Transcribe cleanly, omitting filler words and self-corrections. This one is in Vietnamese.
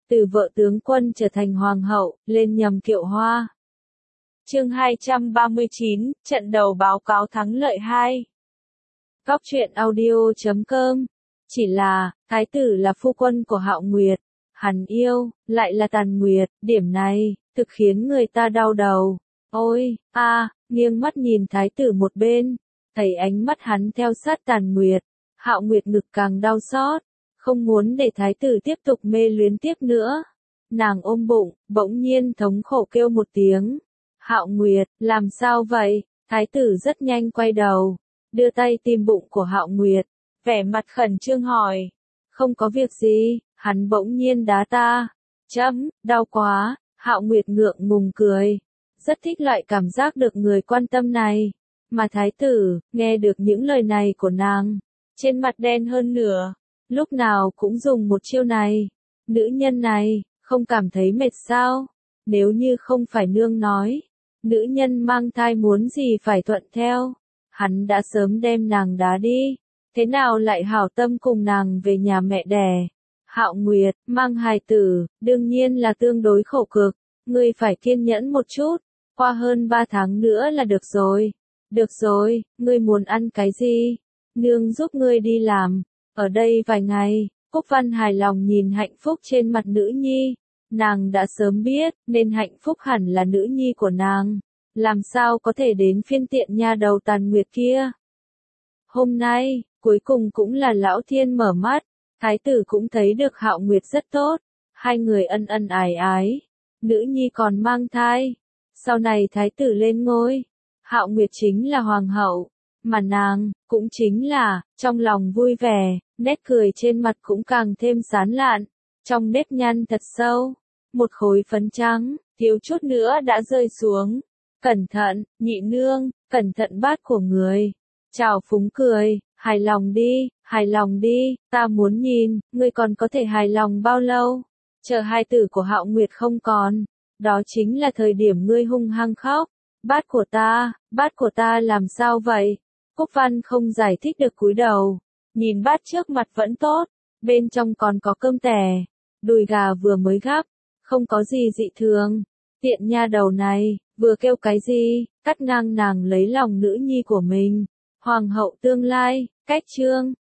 từ vợ tướng quân trở thành hoàng hậu, lên nhầm kiệu hoa. Chương 239, trận đầu báo cáo thắng lợi 2. Góc truyện audio.com. Chỉ là, thái tử là phu quân của Hạo Nguyệt, hắn yêu, lại là Tàn Nguyệt, điểm này, thực khiến người ta đau đầu. Ôi, nghiêng mắt nhìn thái tử một bên, thấy ánh mắt hắn theo sát Tàn Nguyệt, Hạo Nguyệt ngực càng đau xót, không muốn để thái tử tiếp tục mê luyến tiếp nữa. Nàng ôm bụng, bỗng nhiên thống khổ kêu một tiếng. Hạo Nguyệt, làm sao vậy? Thái tử rất nhanh quay đầu, đưa tay tìm bụng của Hạo Nguyệt, vẻ mặt khẩn trương hỏi. Không có việc gì, hắn bỗng nhiên đá ta. Đau quá, Hạo Nguyệt ngượng ngùng cười. Rất thích loại cảm giác được người quan tâm này. Mà thái tử, nghe được những lời này của nàng, trên mặt đen hơn nửa, lúc nào cũng dùng một chiêu này. Nữ nhân này, không cảm thấy mệt sao? Nếu như không phải nương nói, nữ nhân mang thai muốn gì phải thuận theo, hắn đã sớm đem nàng đá đi, thế nào lại hảo tâm cùng nàng về nhà mẹ đẻ. Hạo Nguyệt, mang hài tử, đương nhiên là tương đối khổ cực, ngươi phải kiên nhẫn một chút, qua hơn 3 tháng nữa là được rồi. Được rồi, ngươi muốn ăn cái gì? Nương giúp ngươi đi làm, ở đây vài ngày. Cúc Văn hài lòng nhìn hạnh phúc trên mặt nữ nhi, nàng đã sớm biết, nên hạnh phúc hẳn là nữ nhi của nàng, làm sao có thể đến phiên tiện nha đầu Tàn Nguyệt kia. Hôm nay, cuối cùng cũng là lão thiên mở mắt, thái tử cũng thấy được Hạo Nguyệt rất tốt, hai người ân ân ái ái, nữ nhi còn mang thai, sau này thái tử lên ngôi, Hạo Nguyệt chính là hoàng hậu, mà nàng, cũng chính là, trong lòng vui vẻ, nét cười trên mặt cũng càng thêm sán lạn, trong nếp nhăn thật sâu, một khối phấn trắng, thiếu chút nữa đã rơi xuống. Cẩn thận, nhị nương, cẩn thận bát của người. Trào phúng cười, hài lòng đi, ta muốn nhìn, ngươi còn có thể hài lòng bao lâu? Chờ hai tử của Hạo Nguyệt không còn, đó chính là thời điểm ngươi hung hăng khóc. Bát của ta làm sao vậy? Cúc Văn không giải thích được cúi đầu, nhìn bát trước mặt vẫn tốt, bên trong còn có cơm tẻ, đùi gà vừa mới gắp, không có gì dị thường. Tiện nha đầu này, vừa kêu cái gì, cắt ngang nàng lấy lòng nữ nhi của mình. Hoàng hậu tương lai, cách chương,